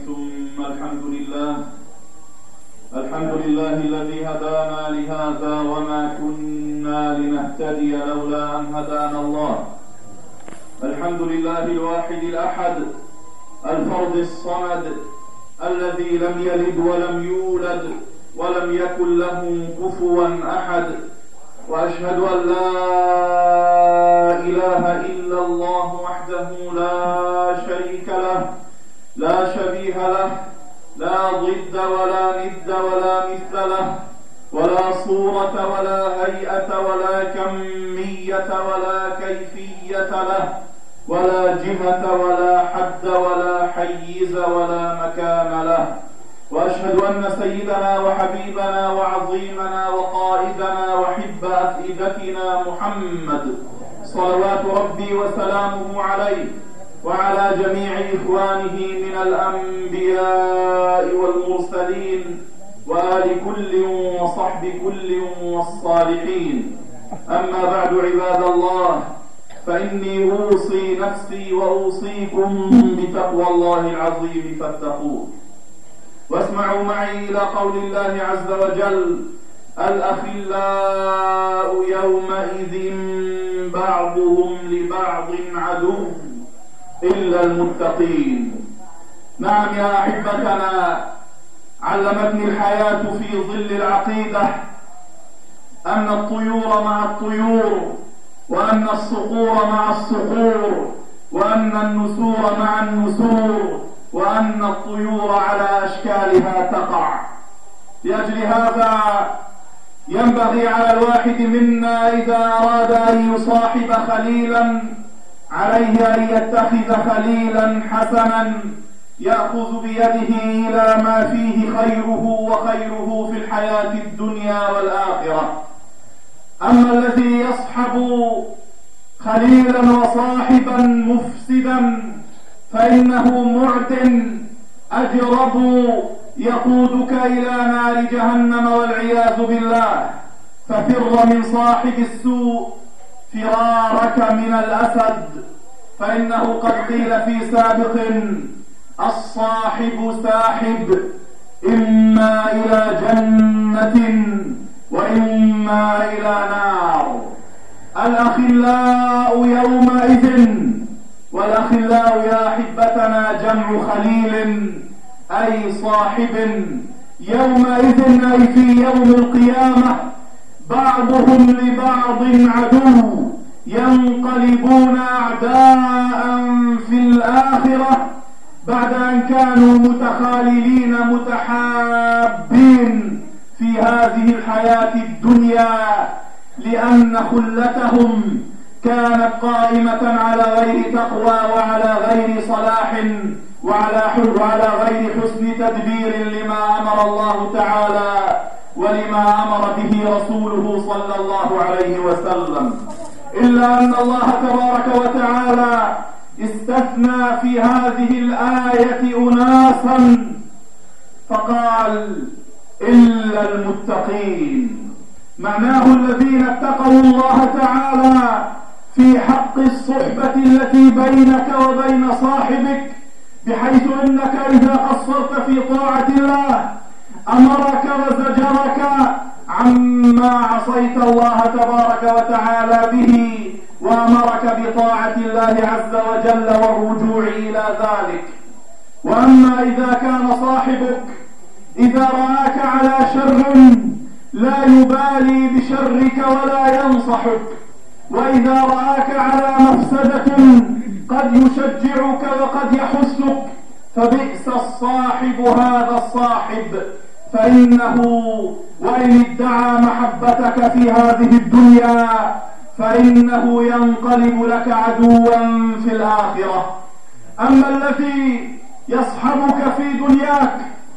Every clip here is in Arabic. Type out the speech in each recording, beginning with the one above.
ثم الحمد لله الذي هدانا لهذا وما كنا لنهتدي لولا أن هدانا الله. الحمد لله الواحد الأحد الفرد الصمد الذي لم يلد ولم يولد ولم يكن له كفوا أحد، وأشهد أن لا إله إلا الله وحده لا شريك له لا شبيه له لا ضد ولا ند ولا مثل له ولا صورة ولا هيئة ولا كمية ولا كيفية له ولا جهة ولا حد ولا حيز ولا مكان له. وأشهد أن سيدنا وحبيبنا وعظيمنا وقائدنا وحب أفئدتنا محمد صلوات ربي وسلامه عليه وعلى جميع إخوانه من الأنبياء والمرسلين وآل كل وصحب كل والصالحين. أما بعد عباد الله، فإني أوصي نفسي وأوصيكم بتقوى الله العظيم فاتقوه. واسمعوا معي إلى قول الله عز وجل: الأخلاء يومئذ بعضهم لبعض عدو إلا المتقين. نعم يا أحبتنا، علمتني الحياة في ظل العقيدة أن الطيور مع الطيور، وأن الصقور مع الصقور، وأن النسور مع النسور، وأن الطيور على أشكالها تقع. لأجل هذا ينبغي على الواحد منا إذا أراد أن يصاحب خليلا عليه أن يتخذ خليلا حسنا يأخذ بيده إلى ما فيه خيره وخيره في الحياة الدنيا والآخرة. أما الذي يصحب خليلا وصاحبا مفسدا فإنه معد أجرب يقودك إلى نار جهنم والعياذ بالله. ففر من صاحب السوء فرارك من الأسد، فإنه قد قيل في سابق: الصاحب ساحب، إما إلى جنة وإما إلى نار. الأخلاء يومئذ، والأخلاء يا أحبتنا جمع خليل أي صاحب. يومئذ أي في يوم القيامة بعضهم لبعض عدو، ينقلبون أعداء في الآخرة بعد أن كانوا متخاللين متحابين في هذه الحياة الدنيا، لأن خلتهم كانت قائمة على غير تقوى وعلى غير صلاح وعلى غير حسن تدبير لما أمر الله تعالى ولما أمر به رسوله صلى الله عليه وسلم. إلا أن الله تبارك وتعالى استثنى في هذه الآية أناسا فقال: إلا المتقين. معناه الذين اتقوا الله تعالى في حق الصحبة التي بينك وبين صاحبك، بحيث أنك إذا قصرت في طاعة الله أمرك وزجرك عما عصيت الله تبارك وتعالى به، وأمرك بطاعة الله عز وجل والرجوع إلى ذلك. وأما إذا كان صاحبك إذا رآك على شر لا يبالي بشرك ولا ينصحك، وإذا رآك على مفسدة قد يشجعك وقد يحثك، فبئس الصاحب هذا الصاحب. فإنه وإن ادعى محبتك في هذه الدنيا فإنه ينقلب لك عدوا في الآخرة. أما الذي يصحبك في دنياك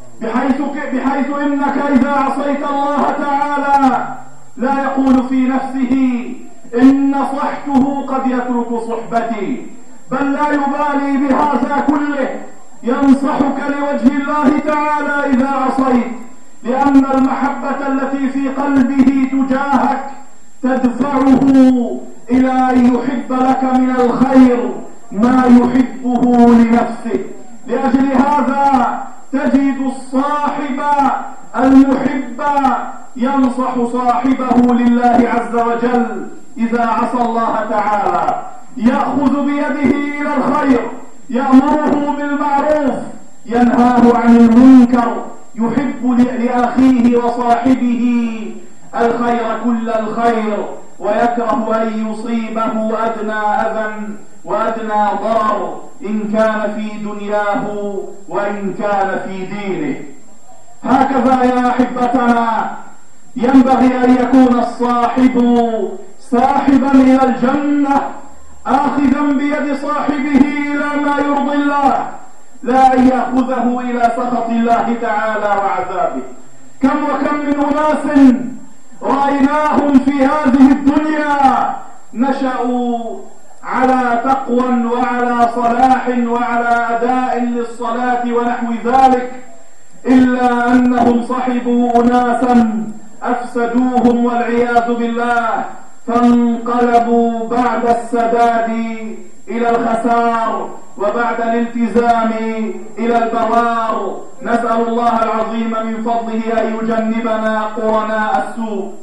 بحيث إنك إذا عصيت الله تعالى لا يقول في نفسه: إن صحته قد يترك صحبتي، بل لا يبالي بهذا كله، ينصحك لوجه الله تعالى إذا عصيت، لأن المحبة التي في قلبه تجاهك تدفعه إلى أن يحب لك من الخير ما يحبه لنفسه. لأجل هذا تجد الصاحب المحب ينصح صاحبه لله عز وجل إذا عصى الله تعالى، يأخذ بيده إلى الخير، يأمره بالمعروف، ينهاه عن المنكر، يحب لأخيه وصاحبه الخير كل الخير، ويكره أن يصيبه أدنى أذى وأدنى ضرر إن كان في دنياه وإن كان في دينه. هكذا يا أحبتنا ينبغي أن يكون الصاحب صاحبا إلى الجنة، آخذا بيد صاحبه إلى ما يرضي الله، لا أن يأخذه إلى سخط الله تعالى وعذابه. كم وكم من أناس رأيناهم في هذه الدنيا نشأوا على تقوى وعلى صلاح وعلى أداء للصلاة ونحو ذلك، إلا أنهم صحبوا أناسا أفسدوهم والعياذ بالله، فانقلبوا بعد السداد إلى الخسار وبعد الالتزام إلى البوار. نسأل الله العظيم من فضله أن يجنبنا قرناء السوء.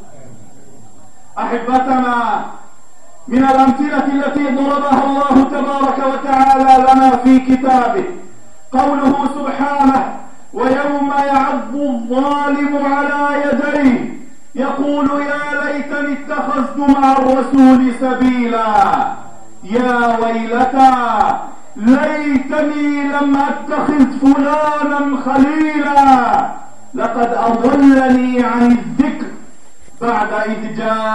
أحبتنا، من الأمثلة التي ضربها الله تبارك وتعالى لنا في كتابه قوله سبحانه: ويوم يعض الظالم على يديه يقول يا ليتني اتخذت مع الرسول سبيلا، يا ويلتى ليتني لم اتخذ فلانا خليلا، لقد اضلني عن الذكر بعد اذ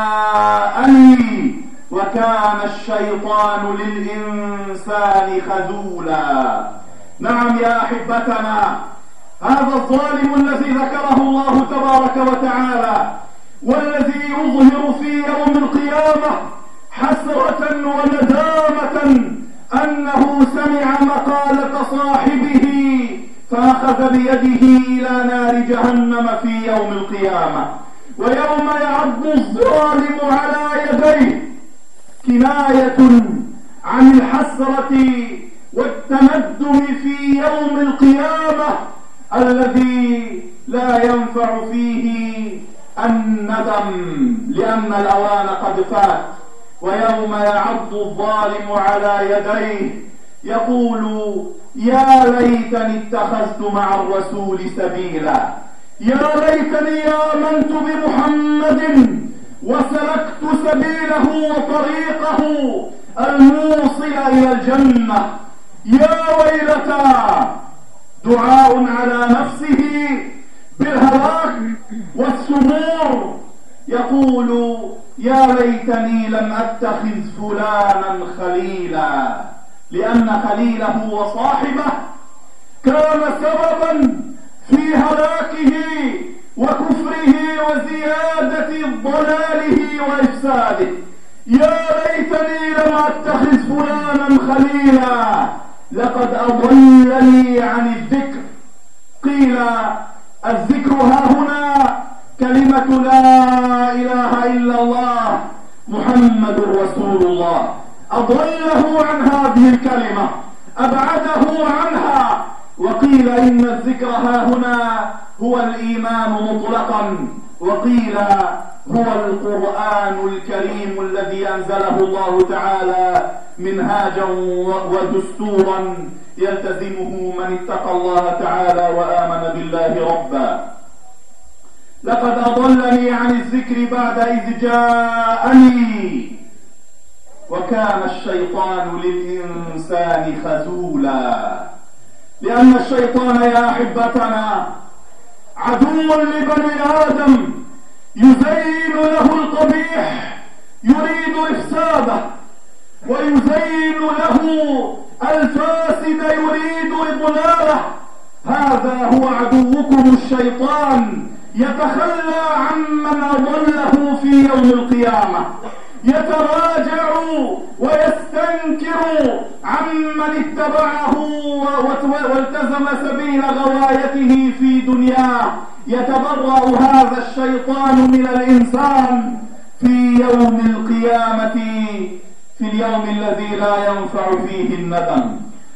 جاءني وكان الشيطان للانسان خذولا. نعم يا احبتنا، هذا الظالم الذي ذكره الله تبارك وتعالى والذي يظهر في يوم القيامة حسرة وندامة أنه سمع مقالة صاحبه فأخذ بيده إلى نار جهنم في يوم القيامة. ويوم يعض الظالم على يديه كناية عن الحسرة والتندم في يوم القيامة الذي لا ينفع فيه الندم لأن الأوان قد فات. ويوم يعض الظالم على يديه يقول يا ليتني اتخذت مع الرسول سبيلا، يا ليتني آمنت بمحمد وسلكت سبيله وطريقه الموصل إلى الجنة، يا ويلتى. دعاء على نفسه بالهلاك والسرور، يقول يا ليتني لم أتخذ فلانا خليلا، لأن خليله وصاحبه كان سببا في هلاكه وكفره وزيادة ضلاله وإفساده. يا ليتني لم أتخذ فلانا خليلا لقد أضلني عن الذكر. قيل الذكر هاهنا كلمة لا إله إلا الله محمد رسول الله، أضله عن هذه الكلمة، أبعده عنها. وقيل إن الذكر هاهنا هو الإيمان مطلقا، وقيل هو القرآن الكريم الذي أنزله الله تعالى منهاجا ودستورا يلتزمه من اتقى الله تعالى وآمن بالله ربا. لقد أضلني عن الذكر بعد إذ جاءني وكان الشيطان للإنسان خذولا. لأن الشيطان يا أحبتنا عدو لبني آدم، يزين له القبيح، يريد إفساده، ويزين له الفاسد، يريد إضلاله. هذا هو عدوكم الشيطان، يتخلى عمن أضله في يوم القيامة، يتراجع ويستنكر عمن اتبعه والتزم سبيل غوايته في دنياه. يتبرأ هذا الشيطان من الإنسان في يوم القيامة، في اليوم الذي لا ينفع فيه الندم.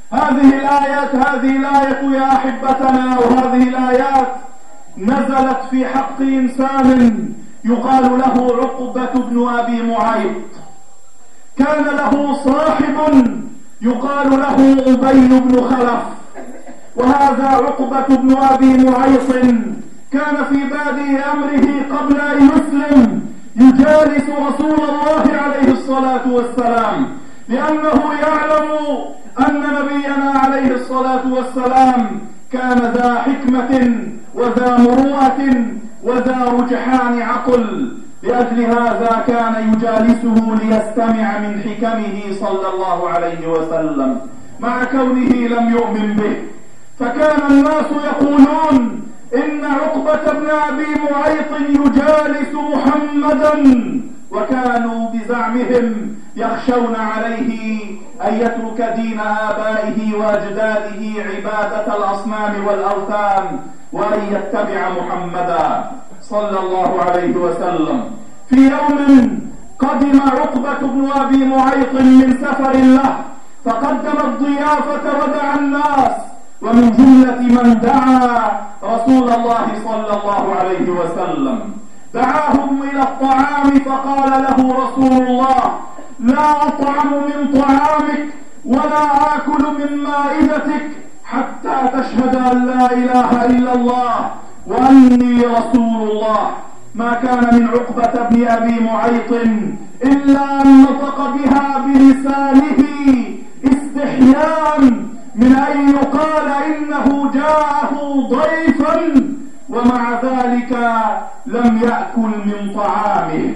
هذه الآية يا أحبتنا، وهذه الآيات نزلت في حق إنسان يقال له عقبة بن أبي معيط. كان له صاحب يقال له أبي بن خلف، وهذا عقبة بن أبي معيط كان في بادئ أمره قبل أن يسلم يجالس رسول الله عليه الصلاة والسلام، لأنه يعلم أن نبينا عليه الصلاة والسلام كان ذا حكمة وذا مروءة وذا رجحان عقل، لأجل هذا كان يجالسه ليستمع من حكمه صلى الله عليه وسلم مع كونه لم يؤمن به. فكان الناس يقولون إن عقبة بن أبي معيط يجالس محمدا، وكانوا بزعمهم يخشون عليه أن يترك دين آبائه وأجداده عبادة الأصنام والأوثان وأن يتبع محمدا صلى الله عليه وسلم. في يوم قدم عقبة بن أبي معيط من سفر له، فقدم الضيافة ودعا الناس، ومن جملة من دعا رسول الله صلى الله عليه وسلم دعاهم إلى الطعام، فقال له رسول الله: لا أطعم من طعامك ولا آكل من مائدتك حتى تشهد أن لا إله إلا الله وأني رسول الله. ما كان من عقبة بن أبي معيط إلا أن نطق بها بلسانه استحياء من أن يقال إنه جاءه ضيفا، ومع ذلك لم يأكل من طعامه.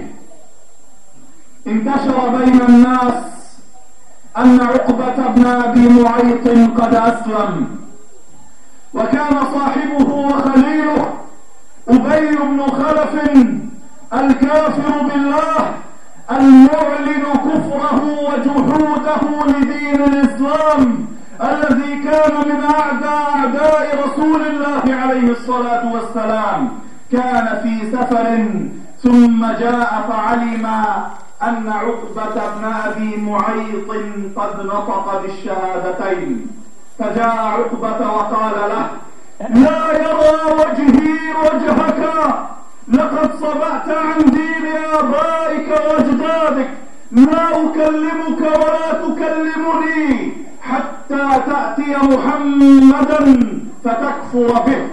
انتشر بين الناس أن عقبة بن أبي معيط قد أسلم، وكان صاحبه وخليله أبي بن خلف الكافر بالله المعلن كفره وجحوده لدين الإسلام، الذي كان من أعداء رسول الله عليه الصلاة والسلام. كان في سفر ثم جاء فعلم أن عقبة بن أبي معيط قد نطق بالشهادتين، فجاء عقبة وقال له: لا يرى وجهي وجهك، لقد صبأت عن دين آبائك وأجدادك، لا أكلمك ولا تكلمني حتى تأتي محمدا فتكفر به.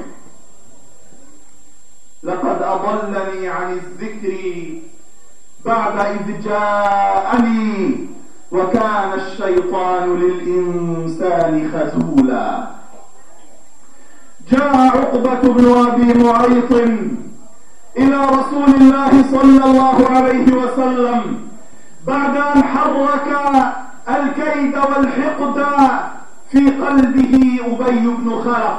لقد أضلني عن الذكر بعد إذ جاءني، وكان الشيطان للإنسان خذولا. جاء عقبة بن أبي معيط إلى رسول الله صلى الله عليه وسلم بعد أن حرك الكيد والحقد في قلبه أبي بن خلف،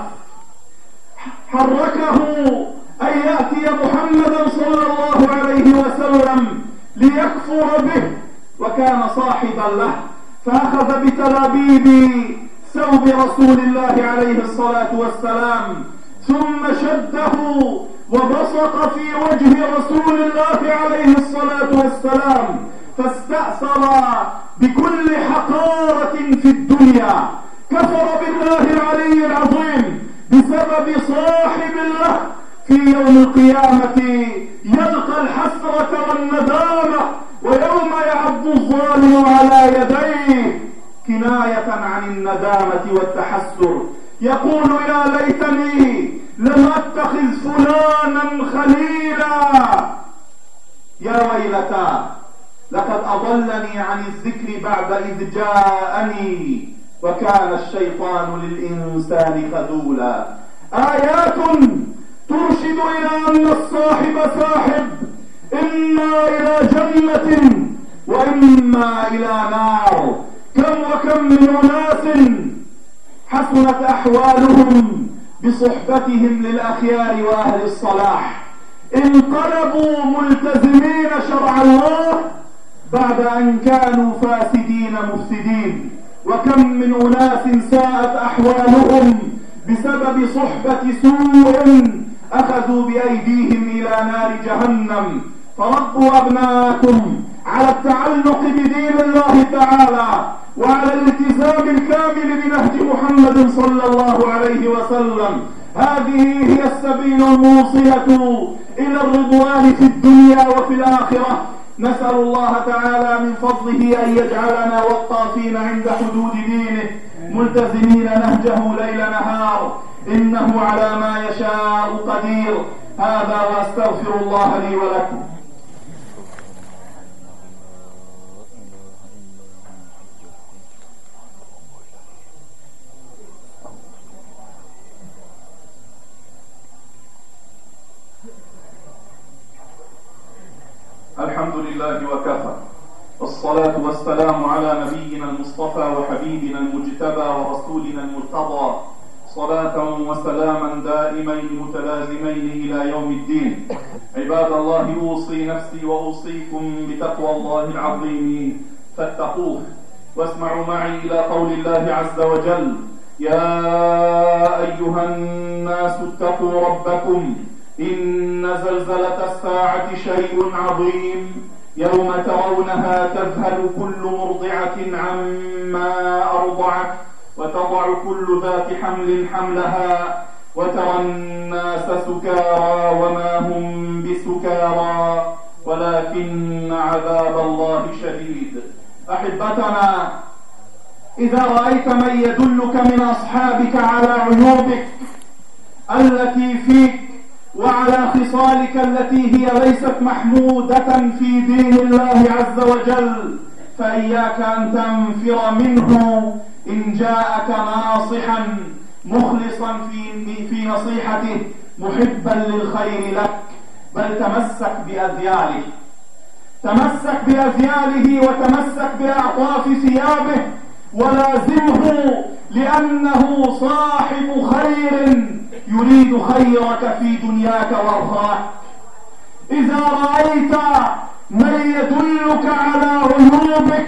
حركه أن يأتي محمدا صلى الله عليه وسلم ليكفر به، وكان صاحبا له، فأخذ بتلابيب ثوب رسول الله عليه الصلاة والسلام ثم شده وبصق في وجه رسول الله عليه الصلاة والسلام، فاستأثر بكل حقارة في الدنيا، كفر بالله العلي العظيم بسبب صاحب له في يوم القيامة يلقى الحسرة والندامة، ويوم يعض الظالم على يديه كناية عن الندامة والتحسر، يقول: يا ليتني لم أتخذ فلانا خليلا، يا ويلتى لقد أضلني عن الذكر بعد إذ جاءني، وكان الشيطان للإنسان خذولا. آيات ترشد إلى أن الصاحب ساحب، إما إلى جنة وإما إلى نار. كم وكم من أناس حسنت أحوالهم بصحبتهم للأخيار وأهل الصلاح، انقلبوا ملتزمين شرع الله بعد أن كانوا فاسدين مفسدين. وكم من أناس ساءت أحوالهم بسبب صحبة سوء أخذوا بأيديهم إلى نار جهنم. فربوا أبناءكم على التعلق بدين الله تعالى وعلى الالتزام الكامل بنهج محمد صلى الله عليه وسلم. هذه هي السبيل الموصلة إلى الرضوان في الدنيا وفي الآخرة. نسأل الله تعالى من فضله أن يجعلنا والطافين عند حدود دينه ملتزمين نهجه ليل نهار، إنه على ما يشاء قدير. هذا وأستغفر الله لي ولكم. الحمد لله وكفى، والصلاة والسلام على نبينا المصطفى وحبيبنا المجتبى ورسولنا المرتضى، صلاة وسلاما دائمين متلازمين إلى يوم الدين. عباد الله، أوصي نفسي وأوصيكم بتقوى الله العظيم فاتقوه. واسمعوا معي إلى قول الله عز وجل: يا أيها الناس اتقوا ربكم إن زلزلة الساعة شيء عظيم، يوم ترونها تذهل كل مرضعة عما أرضعت وتضع كل ذات حمل حملها وترى الناس سكارى وما هم بسكارى ولكن عذاب الله شديد. أحبتنا، إذا رأيت من يدلك من أصحابك على عيوبك التي فيك وعلى خصالك التي هي ليست محمودة في دين الله عز وجل، فإياك أن تنفر منه إن جاءك ناصحا مخلصا في نصيحته محبا للخير لك، بل تمسك بأذياله، تمسك بأذياله وتمسك بأعطاف ثيابه ولازمه، لأنه صاحب خير يريد خيرك في دنياك وأخراك. إذا رأيت من يدلك على عيوبك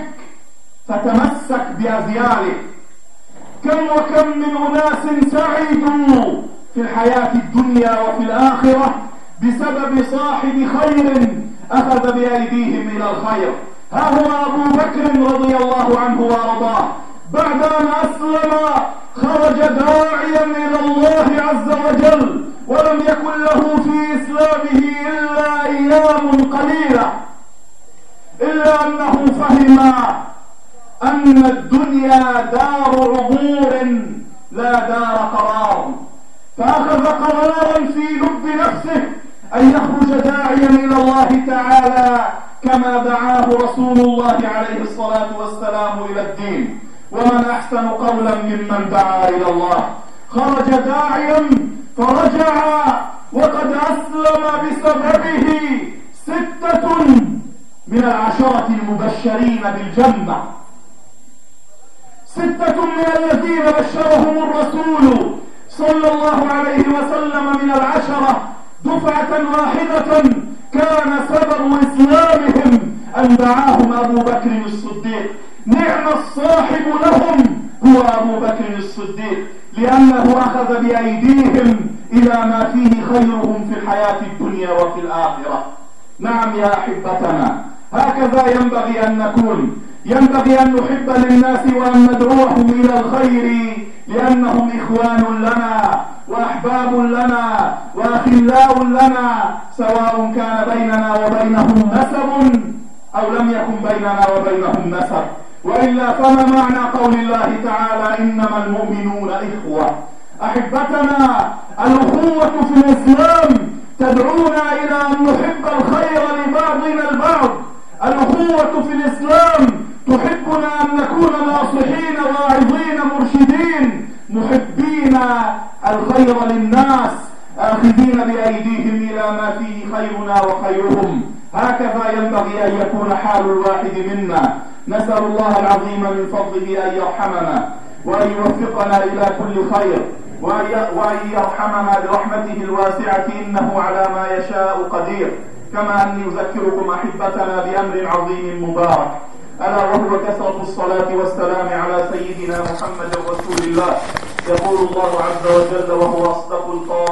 فتمسك بأذياله. كم وكم من أناس سعدوا في الحياة الدنيا وفي الآخرة بسبب صاحب خير أخذ بأيديهم إلى الخير. ها هو أبو بكر رضي الله عنه وارضاه، بعد أن أسلم خرج داعيا إلى الله عز وجل، ولم يكن له في إسلامه إلا أيام قليلة، إلا أنه فهم أن الدنيا دار عبور لا دار قرار، فأخذ قرارا في لب نفسه أن يخرج داعيا إلى الله تعالى كما دعاه رسول الله عليه الصلاة والسلام إلى الدين. ومن أحسن قولا ممن دعا إلى الله. خرج داعيا فرجع وقد أسلم بسببه 6 من 10 المبشرين بالجنة، 6 من الذين بشرهم الرسول صلى الله عليه وسلم من 10 دفعة واحدة كان سبب إسلامهم أن دعاهم أبو بكر الصديق. نعم الصاحب لهم هو أبو بكر الصديق، لأنه أخذ بأيديهم إلى ما فيه خيرهم في الحياة الدنيا وفي الآخرة. نعم يا أحبتنا، هكذا ينبغي أن نكون، ينبغي أن نحب للناس وأن ندعوهم إلى الخير، لأنهم إخوان لنا وأحباب لنا وأخلاء لنا، سواء كان بيننا وبينهم نسب أو لم يكن بيننا وبينهم نسب. وإلا فما معنى قول الله تعالى: إنما المؤمنون إخوة؟ أحبتنا، الأخوة في الإسلام تدعونا إلى أن نحب الخير لبعضنا البعض. الأخوة في الإسلام تحبنا أن نكون ناصحين واعظين مرشدين محبين الخير للناس، آخذين بأيديهم إلى ما فيه خيرنا وخيرهم. هكذا ينبغي أن يكون حال الواحد منا. نسأل الله العظيم من فضله أن يرحمنا وأن يوفقنا إلى كل خير، وأن يرحمنا برحمته الواسعة، إنه على ما يشاء قدير. كما أني أذكركم أحبتنا بأمر عظيم مبارك، ألا وهو كثرة الصلاة والسلام على سيدنا محمد رسول الله. يقول الله عز وجل وهو أصدق القائلين: